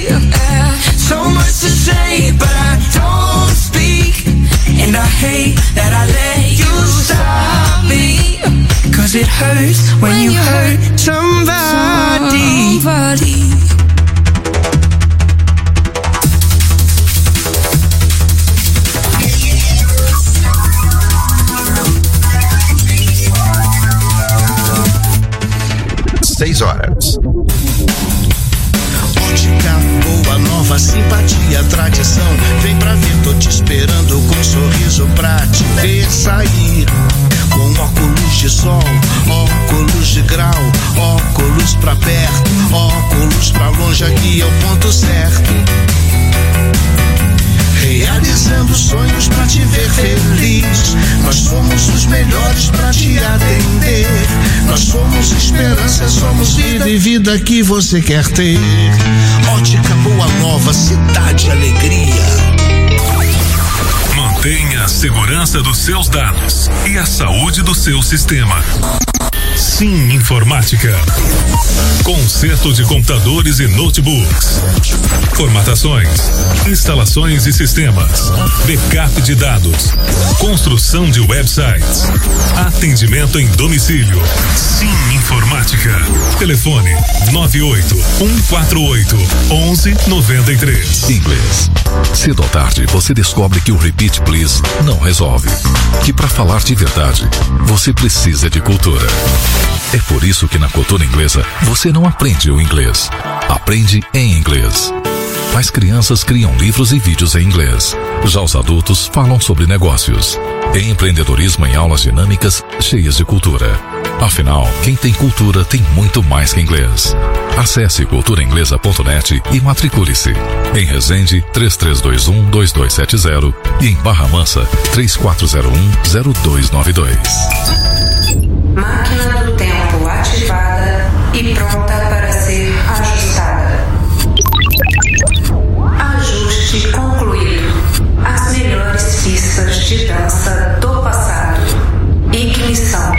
So much to say, but I don't speak. And I hate that I let you stop me. Cause it hurts when you hurt somebody. Seis horas. Ótica boa, nova, simpatia, tradição. Vem pra ver, tô te esperando com um sorriso pra te ver sair. Com óculos de sol, óculos de grau, óculos pra perto, óculos pra longe, aqui é o ponto certo. Realizando sonhos pra te ver feliz. Nós somos os melhores pra te atender. Nós somos esperança, somos vida e vida que você quer ter. Ótica Boa Nova, cidade alegria. Mantenha a segurança dos seus dados e a saúde do seu sistema. Sim Informática. Conserto de computadores e notebooks. Formatações, instalações e sistemas. Backup de dados. Construção de websites. Atendimento em domicílio. Sim Informática. Telefone 98-148-1193. Inglês. Cedo ou tarde você descobre que o Repeat Please não resolve. Que para falar de verdade, você precisa de cultura. É por isso que na cultura inglesa você não aprende o inglês. Aprende em inglês. As crianças criam livros e vídeos em inglês. Já os adultos falam sobre negócios. Empreendedorismo em aulas dinâmicas cheias de cultura. Afinal, quem tem cultura tem muito mais que inglês. Acesse culturainglesa.net e matricule-se. Em Resende, 3321-2270 e em Barra Mansa, 3401-0292. Máquina do tempo ativada e pronta para ser ajustada. Ajuste concluído. As melhores pistas de dança do passado. Ignição.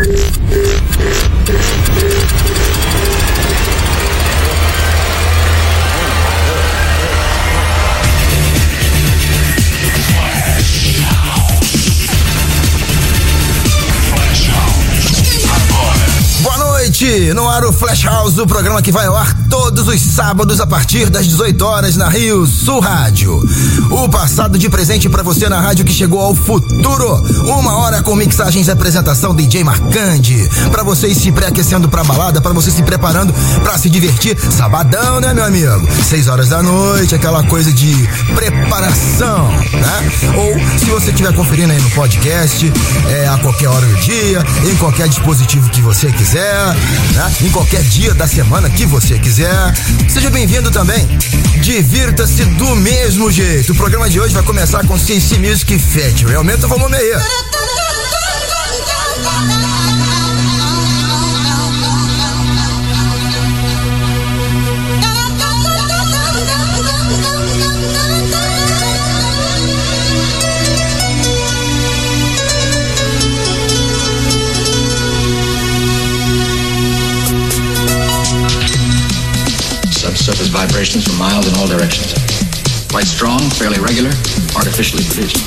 No ar o Flash House, o programa que vai ao ar todos os sábados a partir das 18 horas na Rio Sul Rádio. O passado de presente pra você na rádio que chegou ao futuro. 1 hora com mixagens e apresentação DJ Marcandi. Pra você ir se pré-aquecendo pra balada, pra você se preparando pra se divertir. Sabadão, né, meu amigo? 6 horas da noite, aquela coisa de preparação, né? Ou se você estiver conferindo aí no podcast, a qualquer hora do dia, em qualquer dispositivo que você quiser, né? Em qualquer dia da semana que você quiser. Seja bem-vindo também. Divirta-se do mesmo jeito. O programa de hoje vai começar com CC Music Factory. Aumenta o volume aí. Surface vibrations from miles in all directions. Quite strong, fairly regular, artificially produced.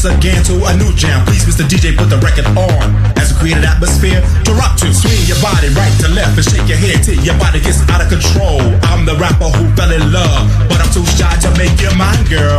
once again to a new jam. Please, Mr. DJ, put the record on as we create an atmosphere to rock to. Swing your body right to left and shake your head till your body gets out of control. I'm the rapper who fell in love, but I'm too shy to make you mine, girl.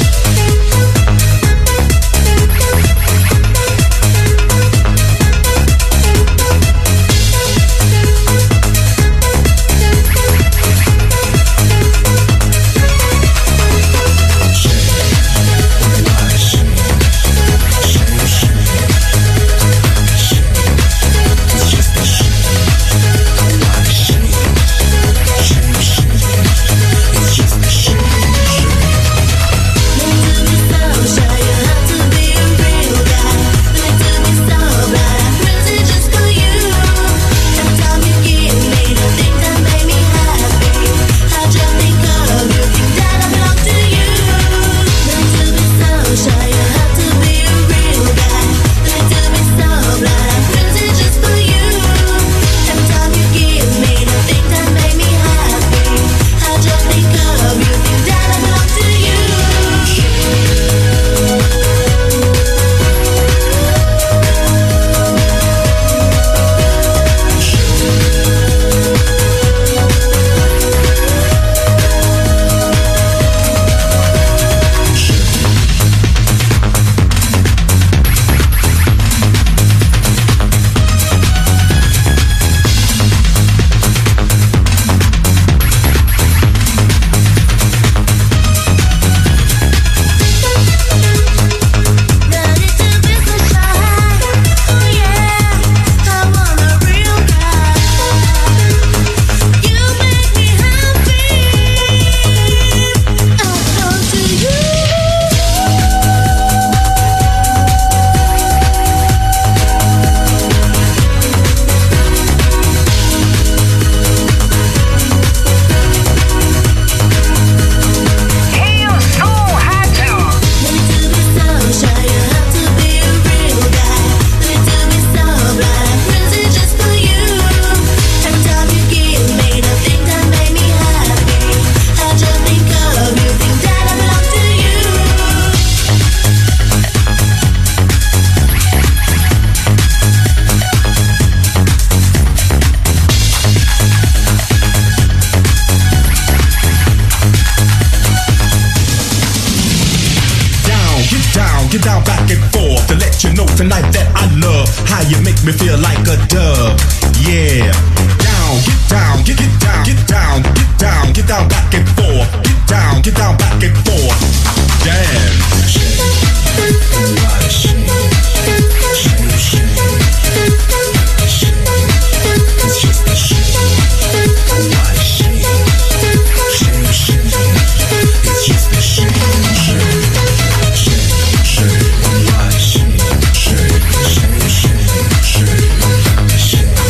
Get down, back and forth to let you know tonight that I love how you make me feel like a dove. Yeah. Down, get down, get down, get down, get down, get down, back and forth. Get down, back and forth. Dance. It's just a shake. It's just a shake. Shake.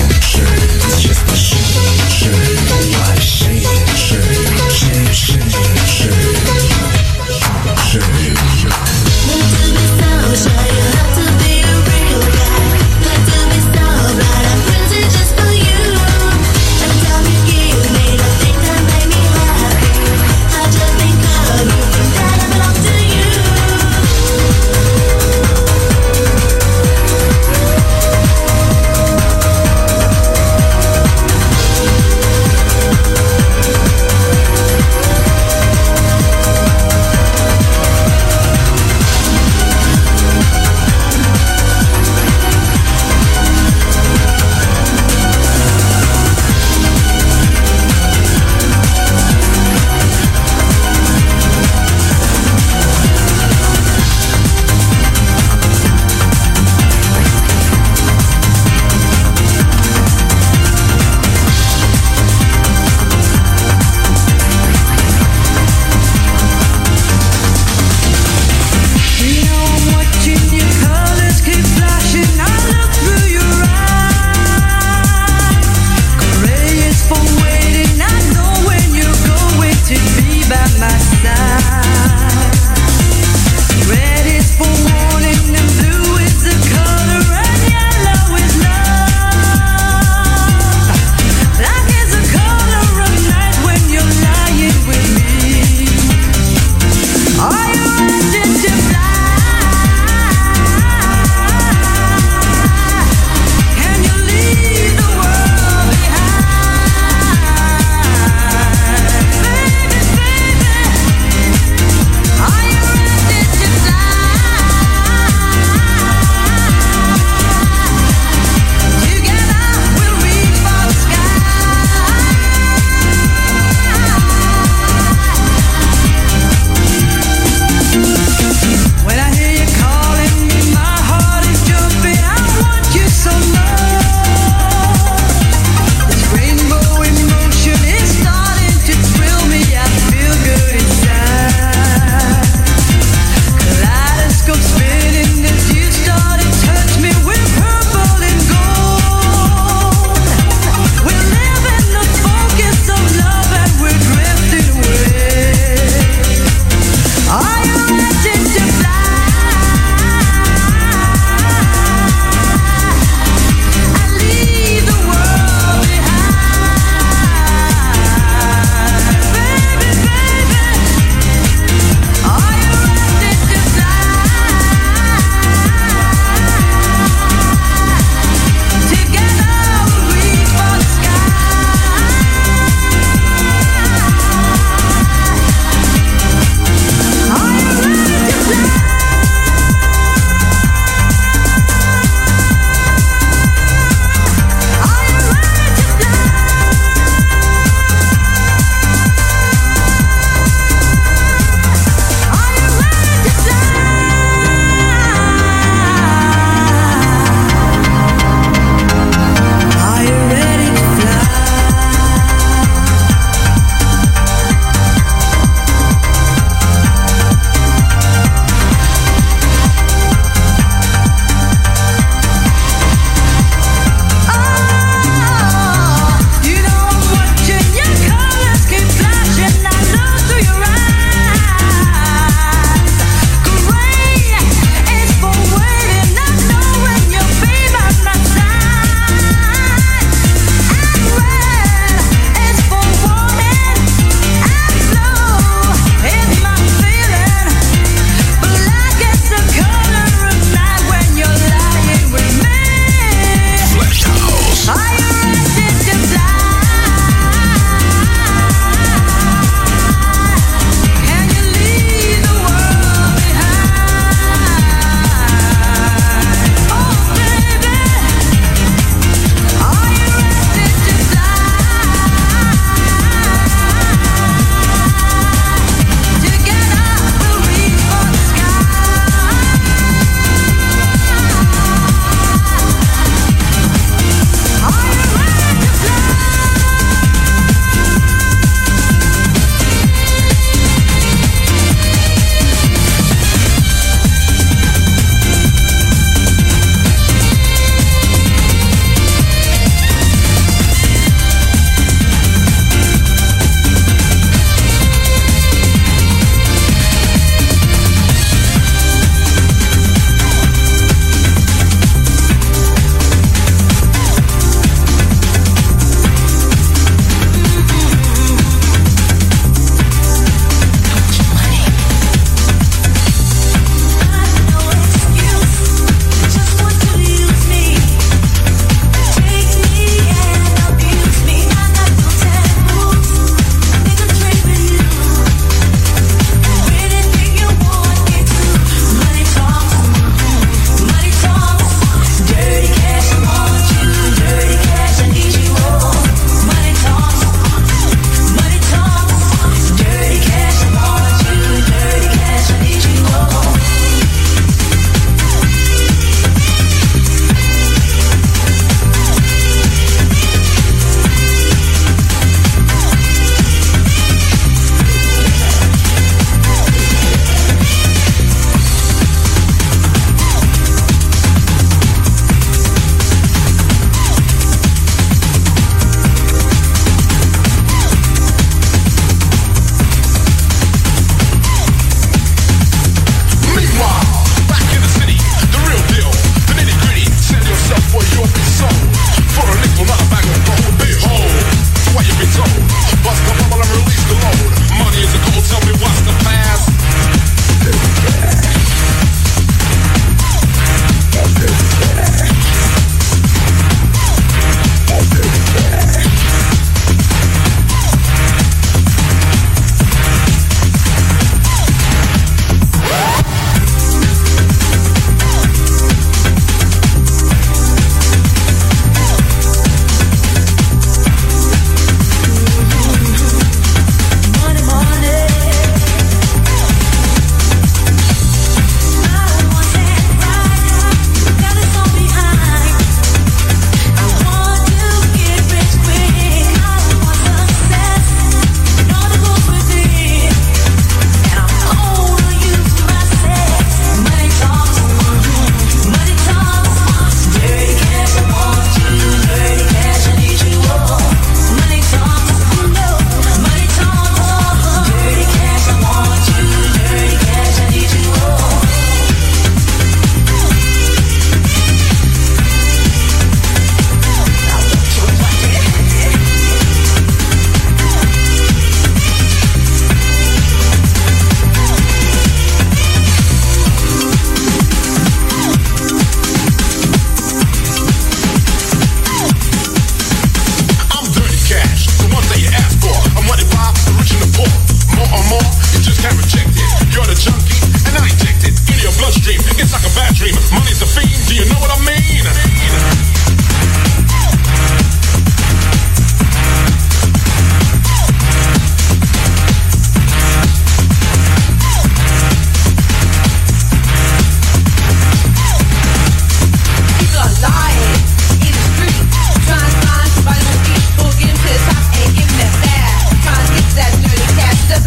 dream. Money's the fiend, do you know what I mean?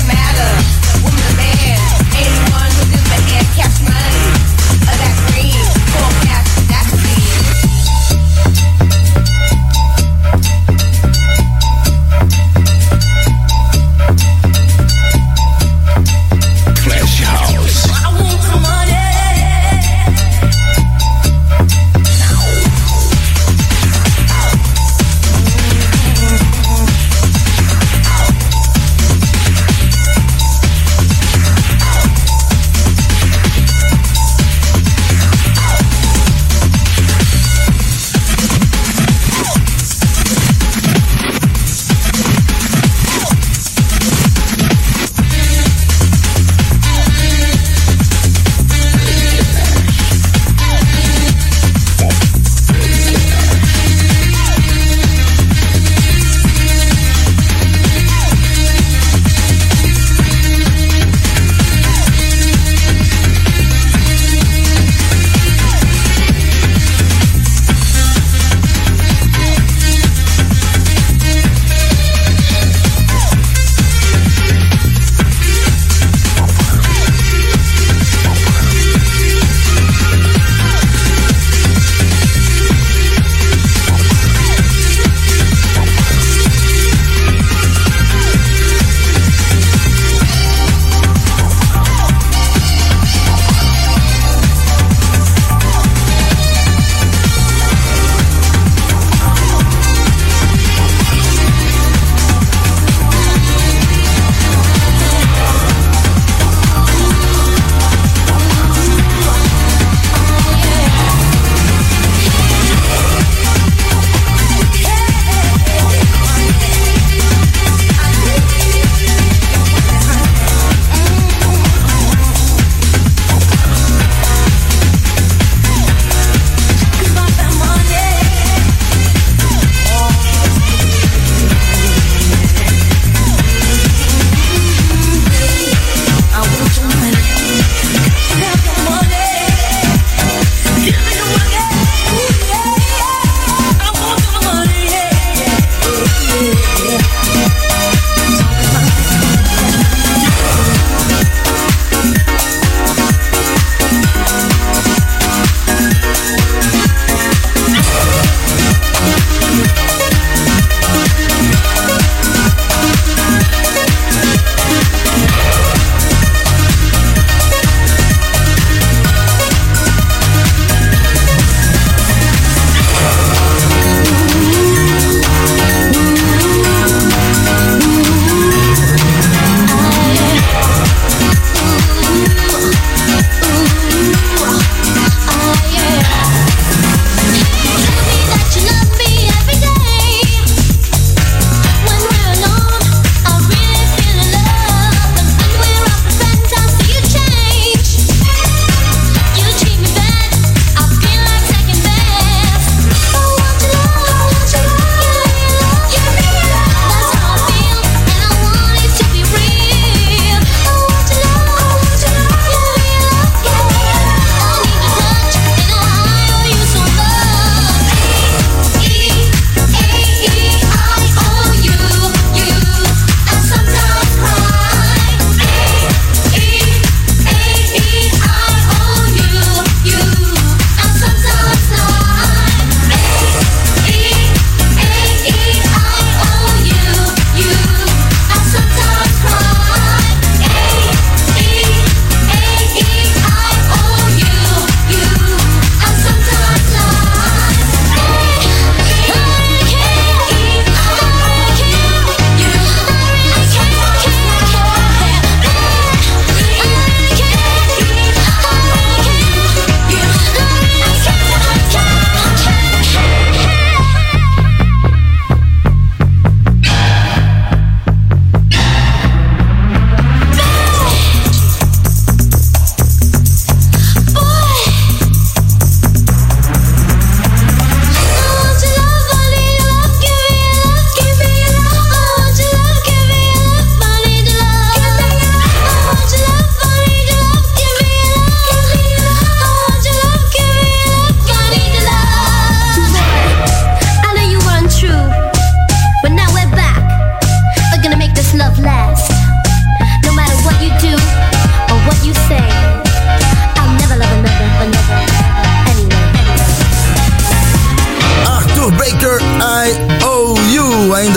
Woman or man, anyone who gives a hand cash money of that green.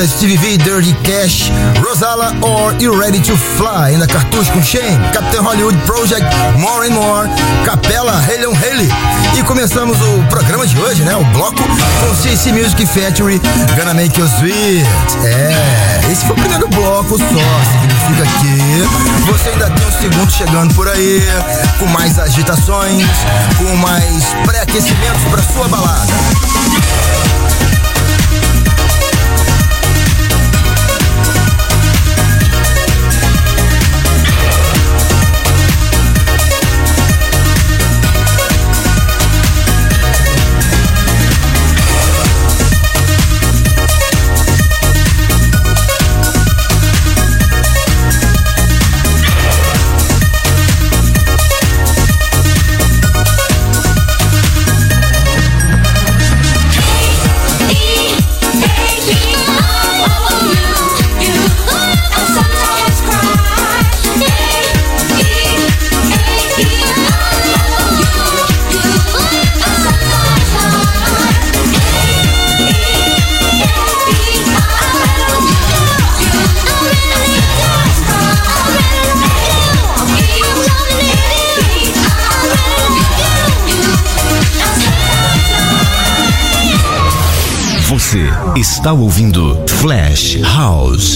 ainda Stevie V, Dirty Cash, Rosala or You Ready to Fly, ainda Cartucho com Shane, Captain Hollywood Project, More and More, Capela, Haley on Haley. E começamos o programa de hoje, né? O bloco com CC Music Factory, Gonna Make You Sweet. Esse foi o primeiro bloco só, significa que você ainda tem um segundo chegando por aí, com mais agitações, com mais pré-aquecimentos pra sua balada. Você está ouvindo Flash House.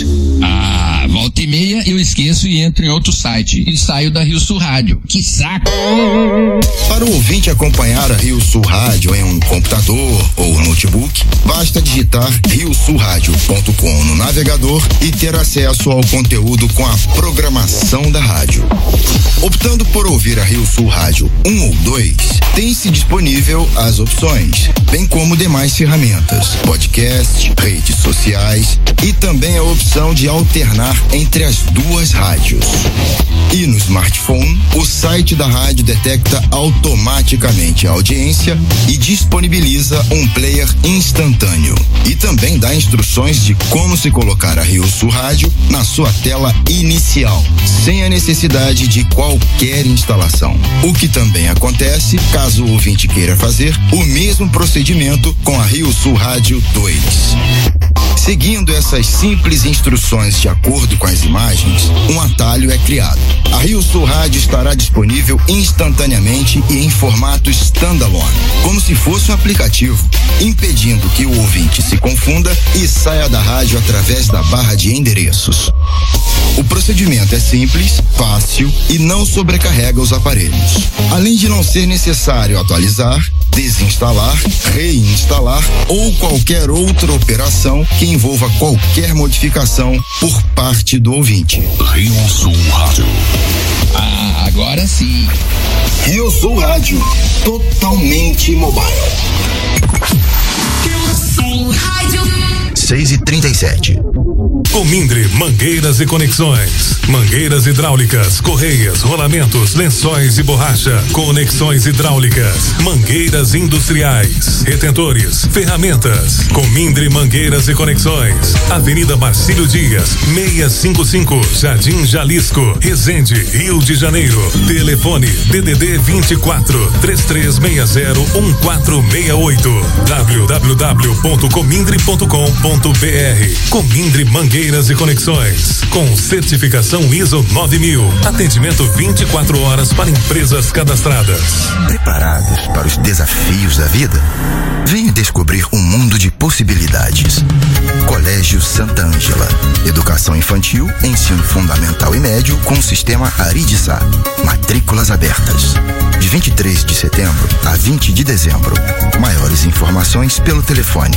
Volta e meia eu esqueço e entro em outro site e saio da Rio Sul Rádio. Que saco! Para o ouvinte acompanhar a Rio Sul Rádio em um computador ou notebook, basta digitar riosulradio.com no navegador e ter acesso ao conteúdo com a programação da rádio. Optando por ouvir a Rio Sul Rádio 1 ou 2, tem-se disponível as opções, bem como demais ferramentas, podcast, redes sociais e também a opção de alternar entre as duas rádios. E no smartphone, o site da rádio detecta automaticamente a audiência e disponibiliza um player instantâneo. E também dá instruções de como se colocar a Rio Sul Rádio na sua tela inicial, sem a necessidade de qualquer instalação. O que também acontece caso o ouvinte queira fazer o mesmo procedimento com a Rio Sul Rádio 2. Seguindo essas simples instruções de acordo com as imagens, um atalho é criado. A Rio Sul Rádio estará disponível instantaneamente e em formato standalone, como se fosse um aplicativo, impedindo que o ouvinte se confunda e saia da rádio através da barra de endereços. O procedimento é simples, fácil e não sobrecarrega os aparelhos. Além de não ser necessário atualizar, desinstalar, reinstalar ou qualquer outra operação que envolva qualquer modificação por parte do ouvinte. Rio Sul Rádio. Agora sim. Rio Sul Rádio, totalmente mobile. Rio Sul Rádio. 6h37. Comindre Mangueiras e Conexões. Mangueiras hidráulicas, correias, rolamentos, lençóis e borracha. Conexões hidráulicas. Mangueiras industriais. Retentores. Ferramentas. Comindre Mangueiras e Conexões. Avenida Marcílio Dias, 655, Jardim Jalisco, Resende, Rio de Janeiro. Telefone DDD 24 3360 1468. www.comindre.com.br. Comindre Mangueiras e Conexões, com certificação ISO 9000. Atendimento 24 horas para empresas cadastradas. Preparados para os desafios da vida? Venha descobrir um mundo de possibilidades. Colégio Santa Ângela. Educação infantil, ensino fundamental e médio com o sistema Aridissá. Matrículas abertas. De 23 de setembro a 20 de dezembro. Maiores informações pelo telefone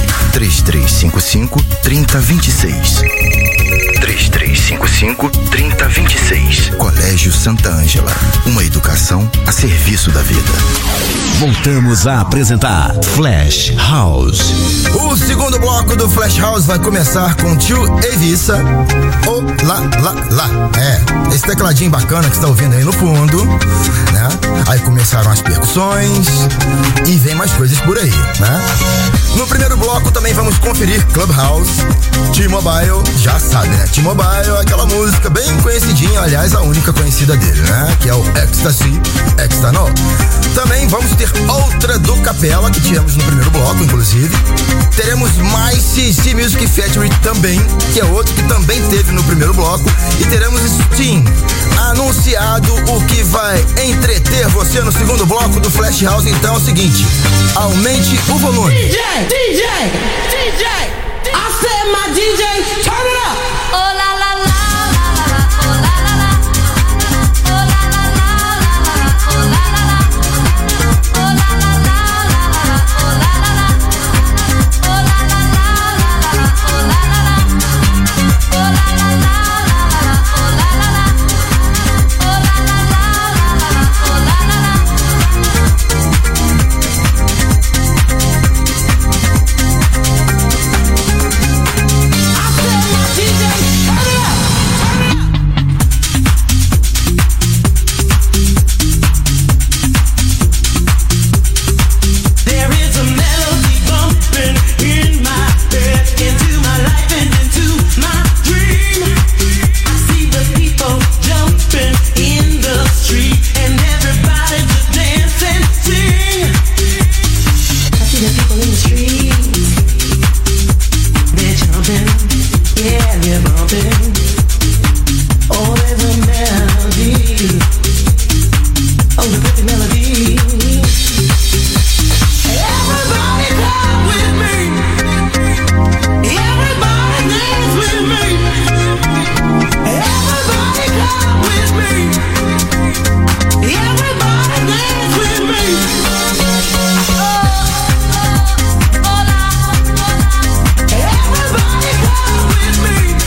3355-3026. 3355-3026. Colégio Santa Ângela. Uma educação a serviço da vida. Voltamos a apresentar Flash House. O segundo bloco do Flash House vai começar com Tio Evissa. Oh, lá. Esse tecladinho bacana que você tá ouvindo aí no fundo, né? Aí começaram as percussões e vem mais coisas por aí, né? No primeiro bloco também vamos conferir Clubhouse, T-Mobile, já sabe, né? T-Mobile é aquela música bem conhecidinha, aliás, a única conhecida dele, né? Que é o Ecstasy, Extano. Também vamos ter outra do Capela, que tivemos no primeiro bloco, inclusive. Teremos mais CC Music Factory também, que é outro que também teve no primeiro bloco. E teremos Sting, anunciado, o que vai entreter você no segundo bloco do Flash House. Então é o seguinte, aumente o volume. DJ, I said my DJ, turn it up. Oh la la la la la, oh la la la, oh la la la la, oh la la la, oh la la la la, oh la la la, oh la la la la, oh la la la, oh la la la la, oh la la la, oh la la la, oh la la la. Everybody come with me.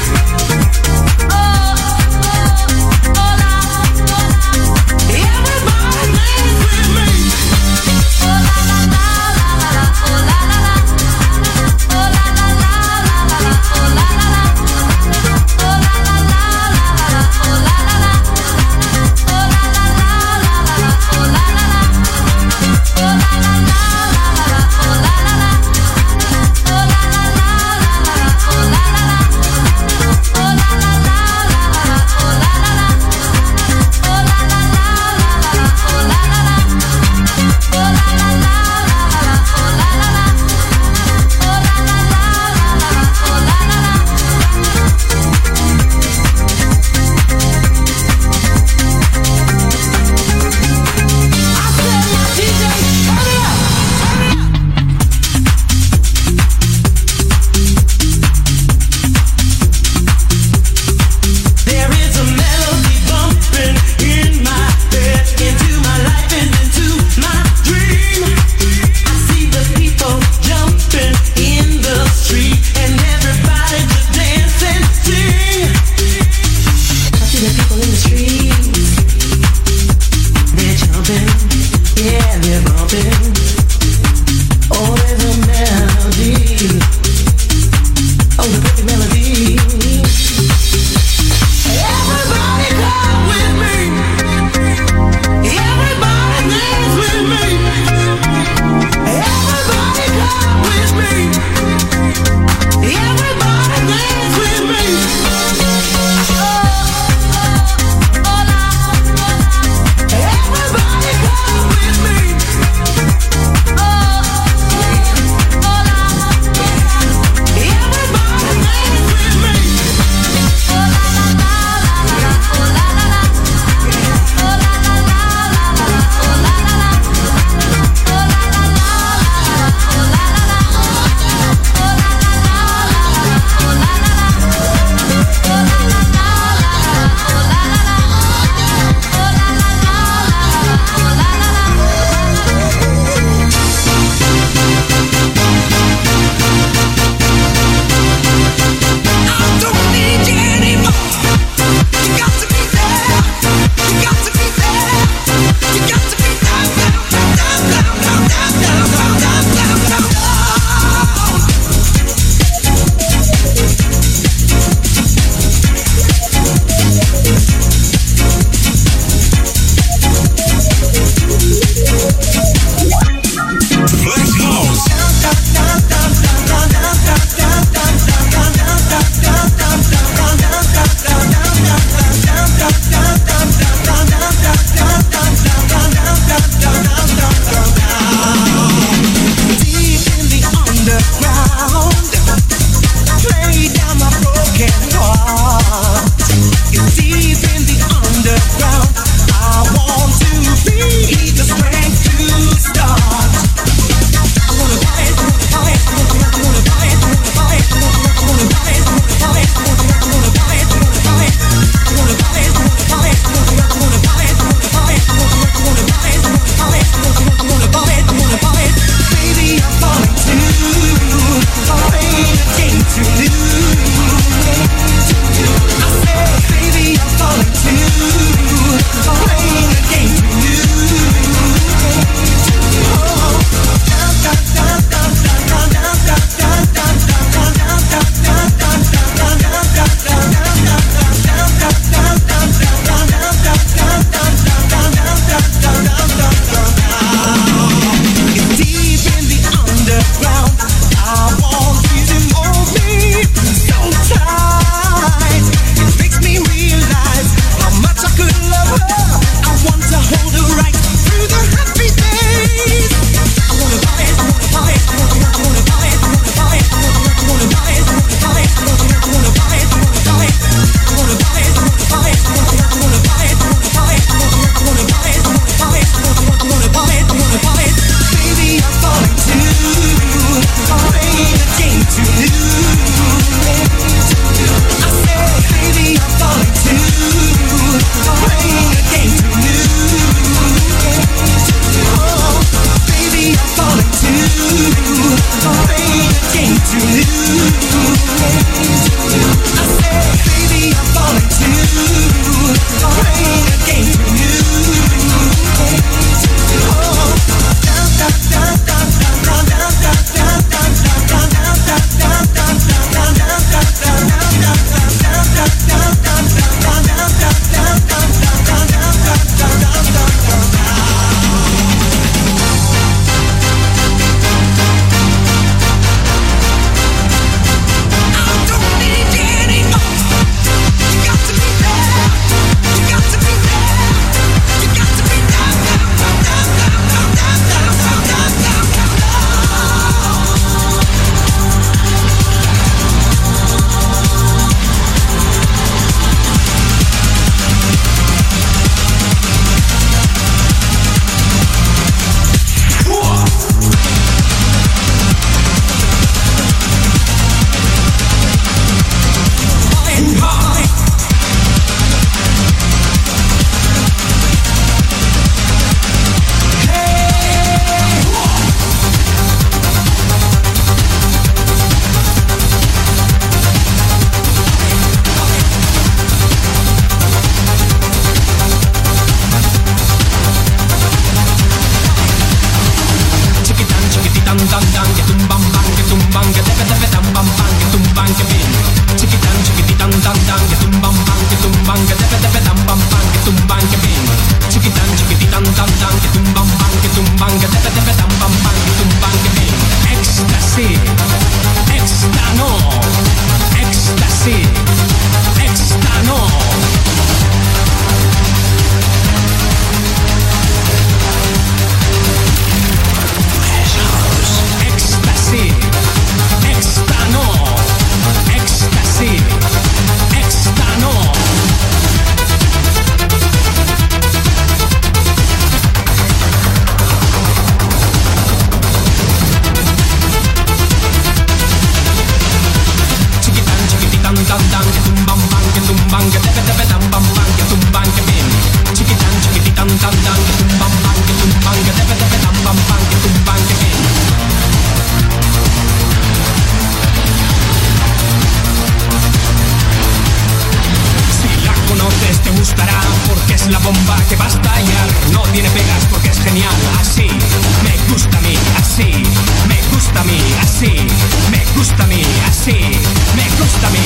es la bomba que va a estallar. No tiene pegas porque es genial. Así me gusta a mí, así me gusta a mí, así me gusta a mí, así me gusta a mí.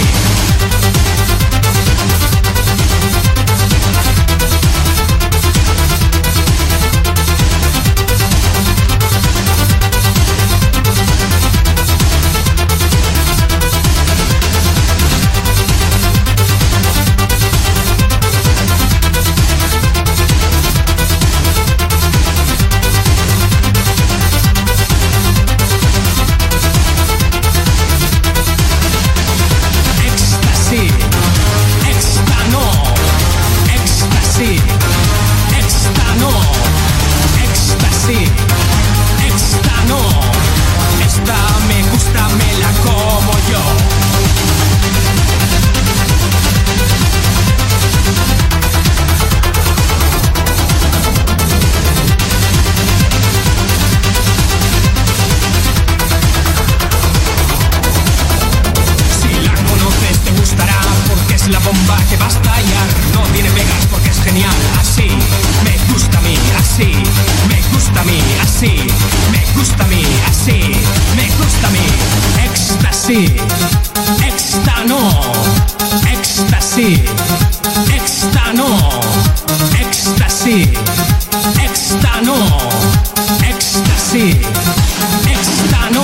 La bomba que va a estallar, no tiene pegas porque es genial. Así me gusta a mí, así me gusta a mí, así me gusta a mí, así me gusta a mí. Éxtasis, éxtano, éxtasis, éxtano, éxtasis, éxtano, éxtasis, éxtano.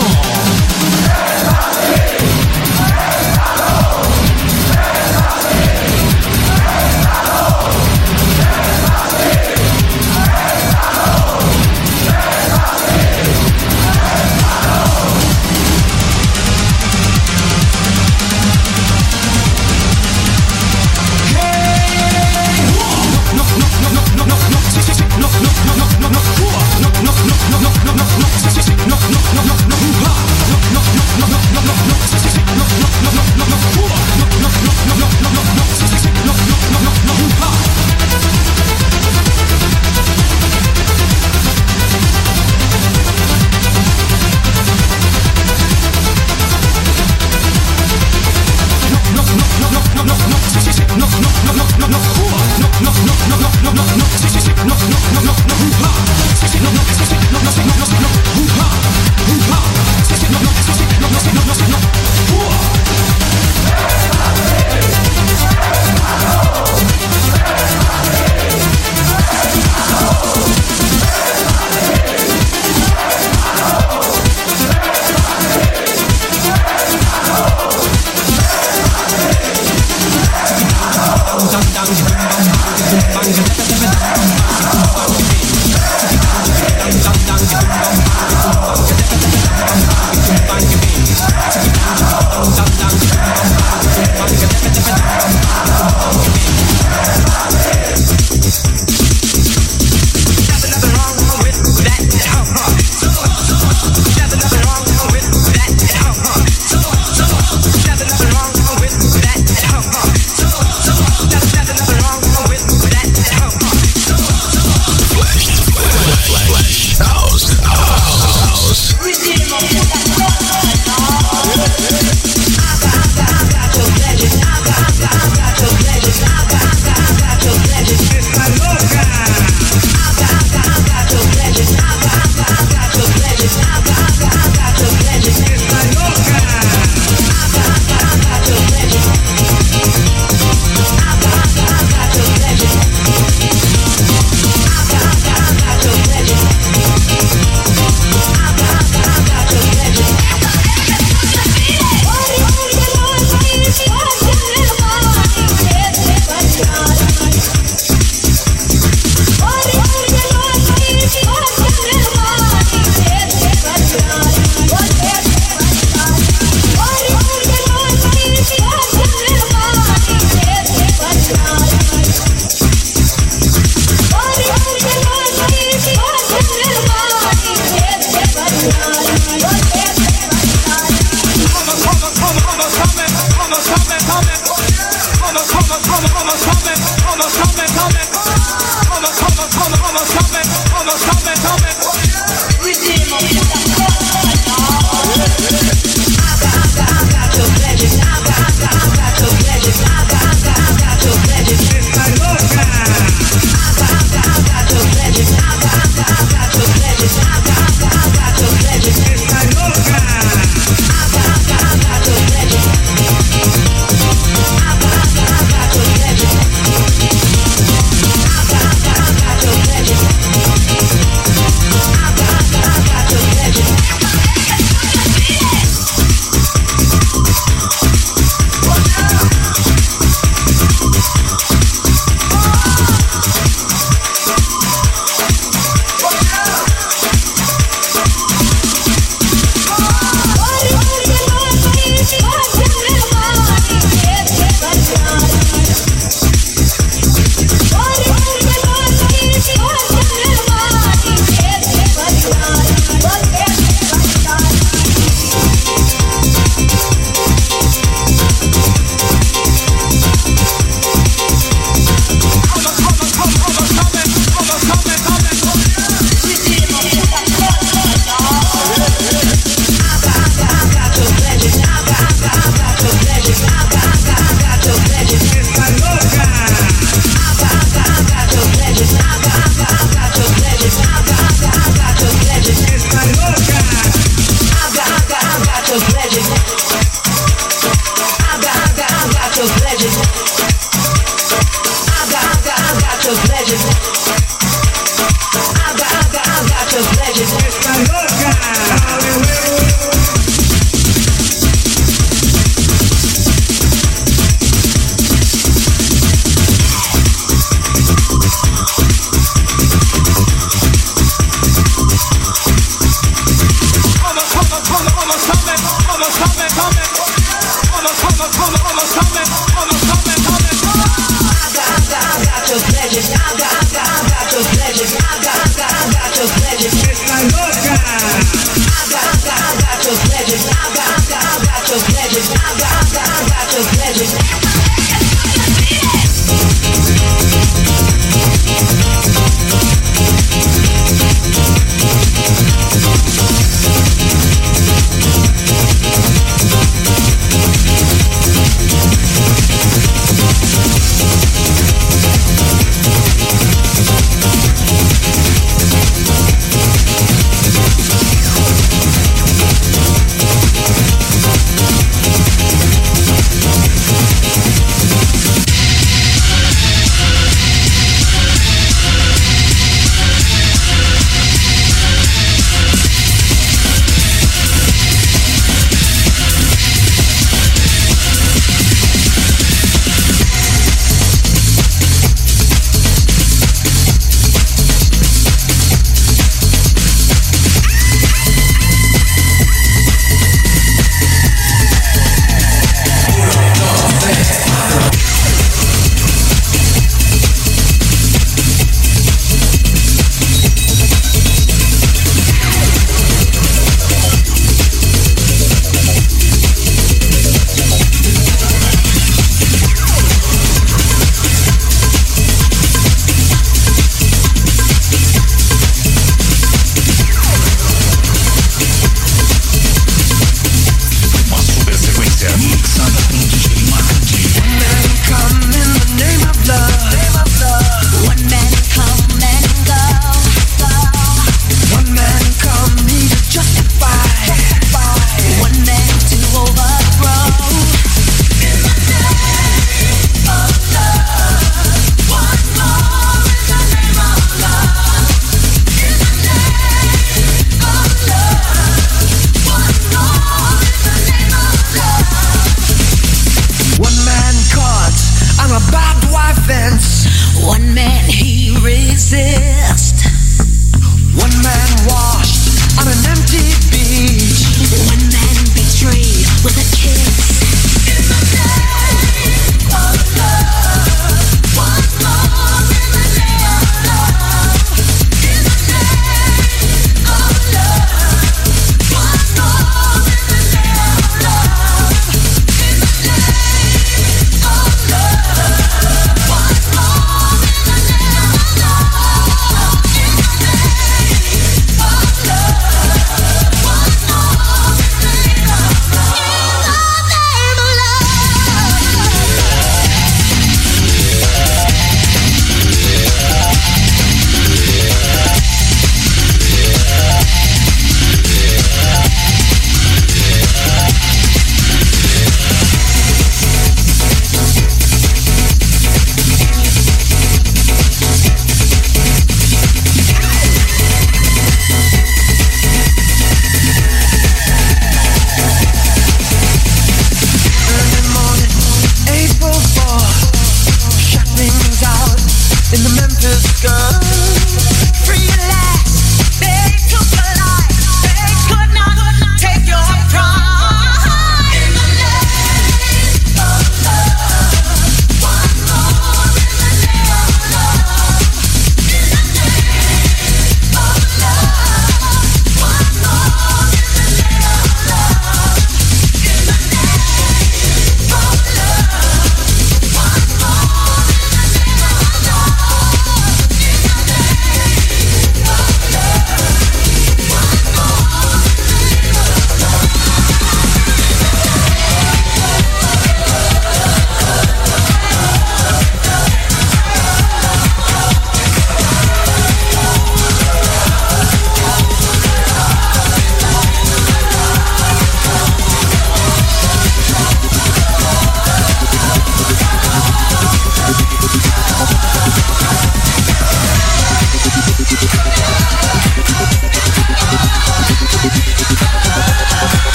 your pledges. I got your pledges. I got your pledges. Esta loca.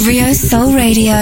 Rio Soul Radio.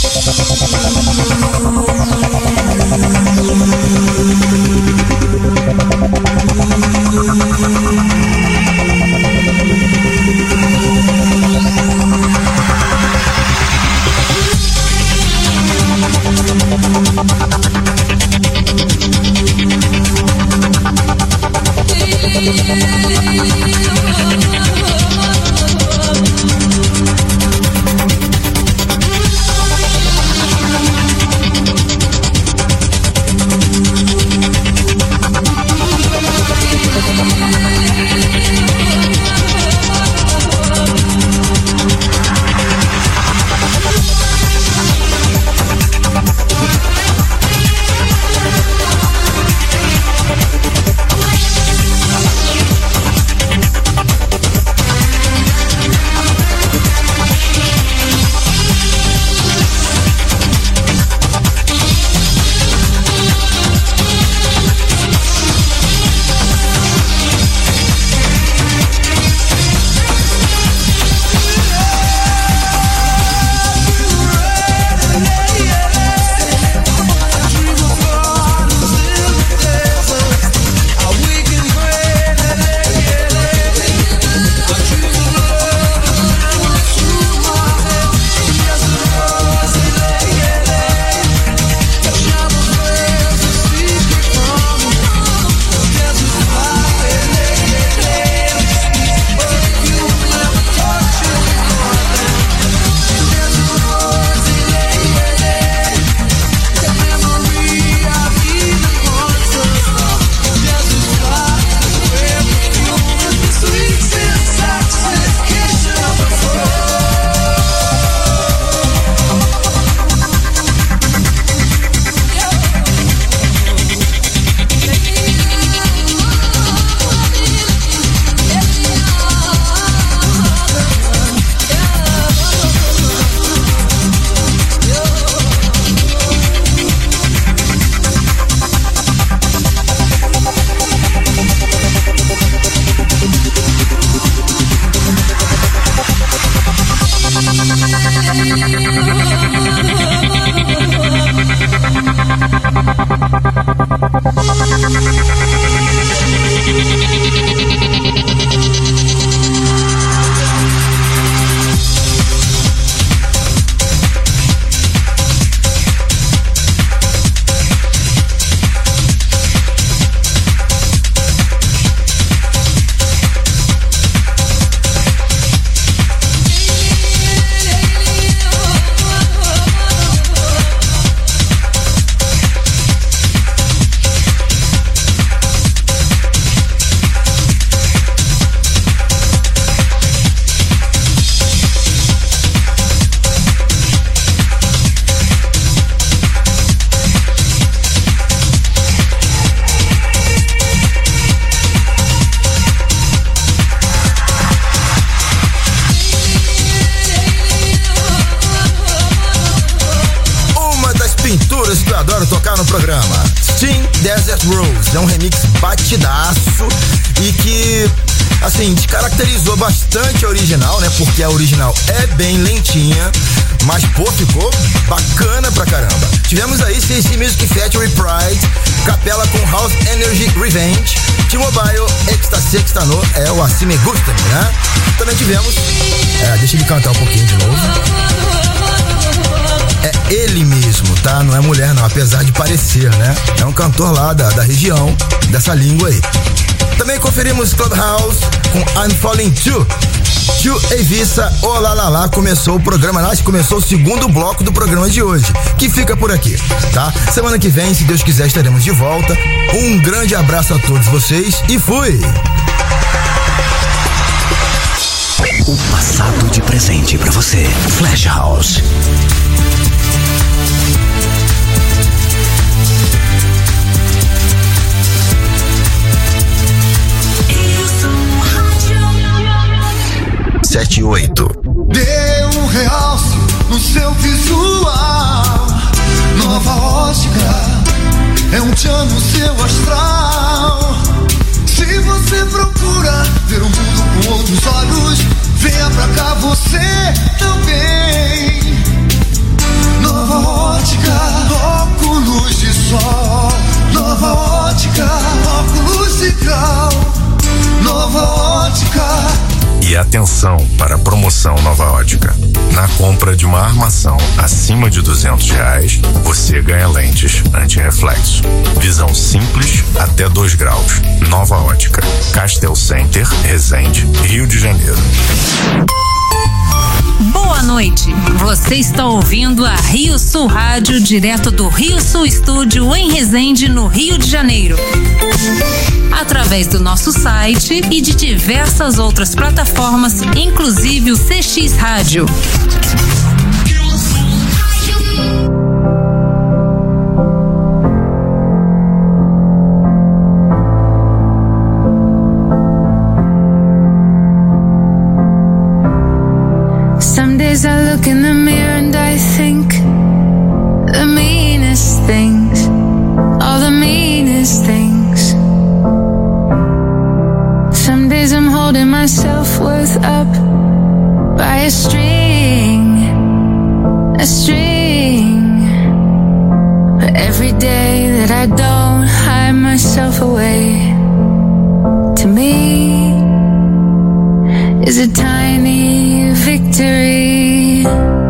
No programa Steam Desert Rose é um remix batidaço e que, assim, descaracterizou bastante a original, né? Porque a original é bem lentinha, mas, pô, ficou bacana pra caramba. Tivemos aí CC Music Factory Pride, Capela com House Energy Revenge, T-Mobile Ecstasy Extano, é o Assim Me Gusta, né? Também tivemos, deixa ele cantar um pouquinho de novo. É ele mesmo, tá? Não é mulher não, apesar de parecer, né? É um cantor lá da região, dessa língua aí. Também conferimos Clubhouse com I'm Falling Too. Tio Evissa, olá lá lá, começou o programa, começou o segundo bloco do programa de hoje, que fica por aqui, tá? Semana que vem, se Deus quiser, estaremos de volta. Um grande abraço a todos vocês e fui! O passado de presente pra você. Flash House. Sete e 8. Dê um realce no seu visual. Nova ótica é um tchan no seu astral. Se você procura ver o mundo com outros olhos, venha pra cá você também. E atenção para a promoção Nova Ótica. Na compra de uma armação acima de R$200, você ganha lentes anti-reflexo. Visão simples até 2 graus. Nova Ótica. Castel Center, Resende, Rio de Janeiro. Boa noite. Você está ouvindo a Rio Sul Rádio, direto do Rio Sul Estúdio em Resende, no Rio de Janeiro. Através do nosso site e de diversas outras plataformas, inclusive o CX Rádio. Some days I look in the mirror and I think the meanest things, all the meanest things. Some days I'm holding my self-worth up by a string, a string. But every day that I don't hide myself away, to me is a tiny victory.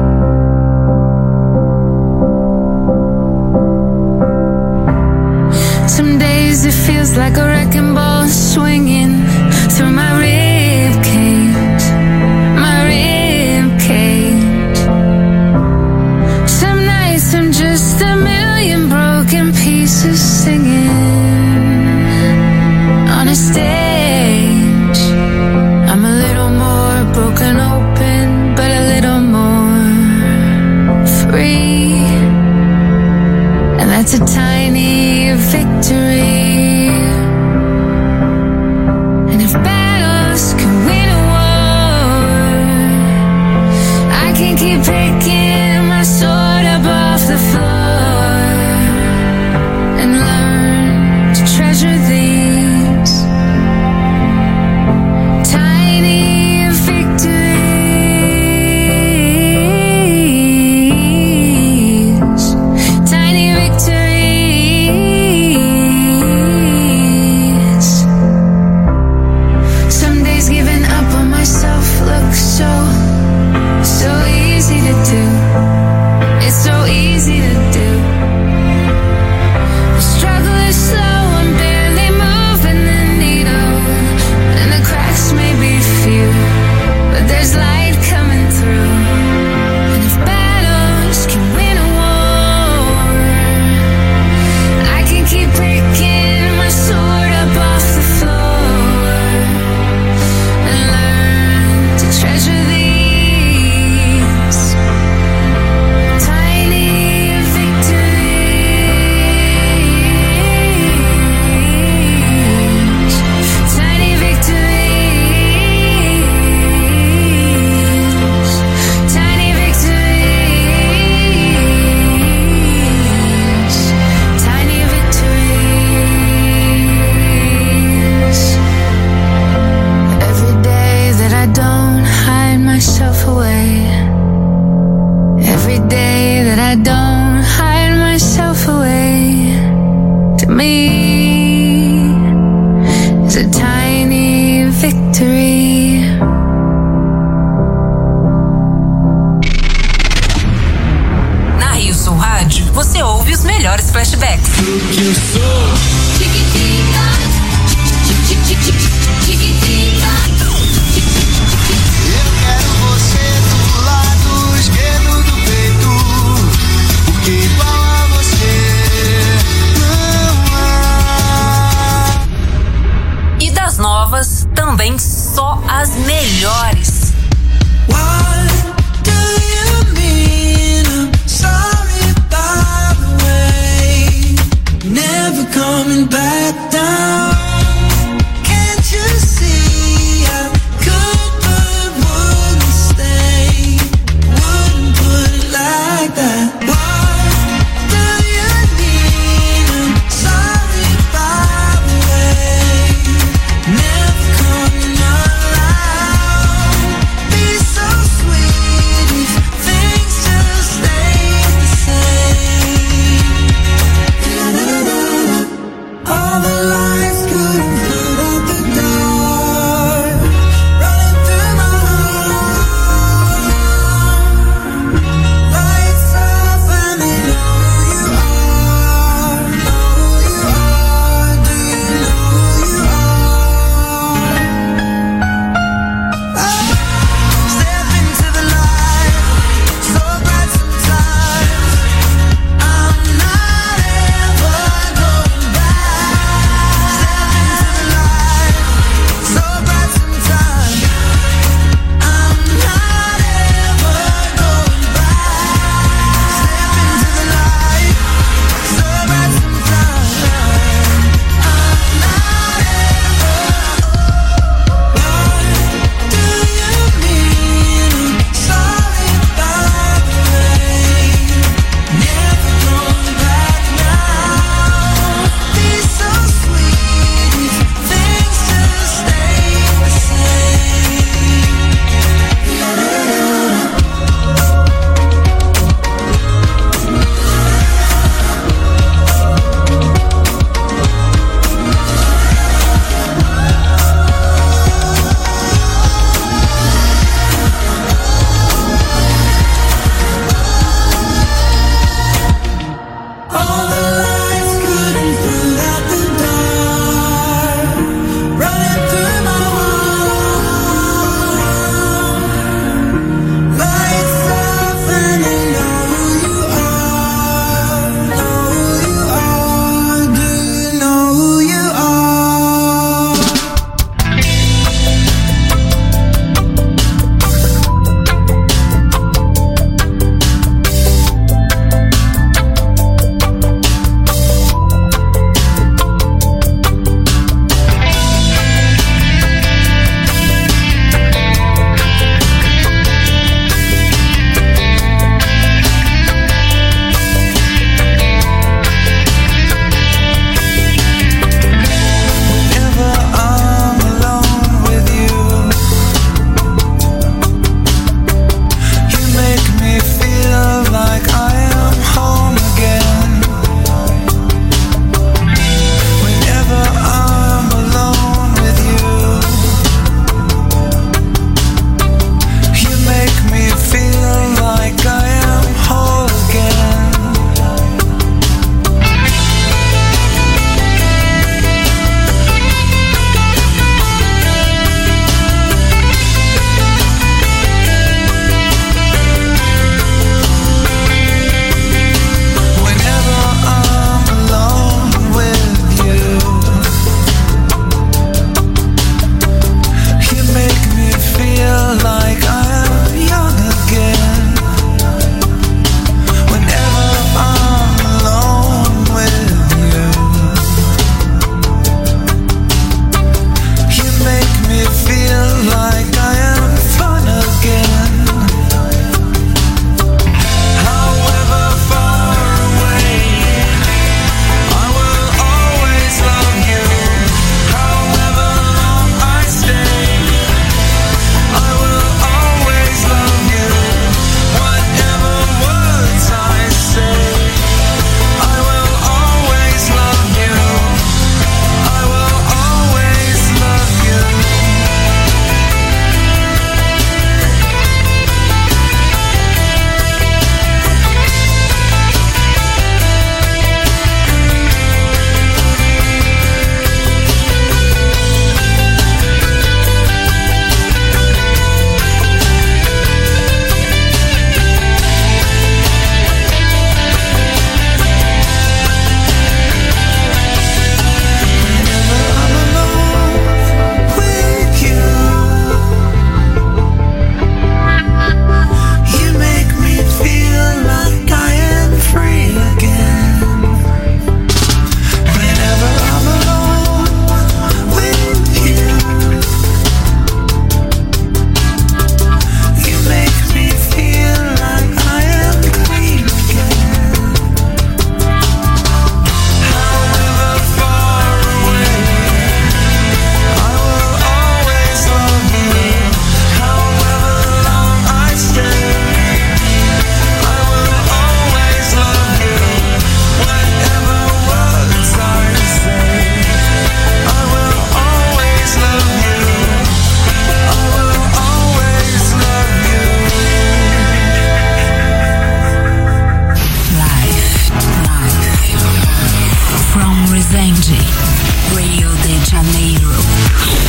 Some days it feels like a wrecking ball swinging through my rib cage, my rib cage. Some nights I'm just a million broken pieces singing on a stage. I'm a little more broken open, but a little more free. And that's a tiny victory. And if battles can win a war, I can keep picking my sword up off the floor and learn to treasure these tiny victories, tiny victories. Some days giving up on myself looks so easy to do. It's so easy to do. The struggle is slow, I'm barely moving the needle, and the cracks may be few, but there's light coming through. And if battles can win a war, I can keep picking my sword up off the floor and learn to treasure these tiny victories, tiny victories, tiny victories, tiny victories. Every day that I don't hide myself away, every day that I don't hide myself away, to me is a tiny victory. Na Rio Sul Rádio, você ouve os melhores flashbacks. Eu quero você do lado esquerdo do peito, porque igual a você não há. E das novas, também só as melhores. What do you mean? I'm sorry, by the way. Never coming back down. Can't you see I could but wouldn't stay? Wouldn't put it like that. What do you mean? I'm sorry, by the way. Never coming around.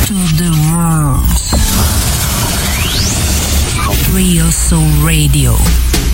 to the world. Rio Soul Radio.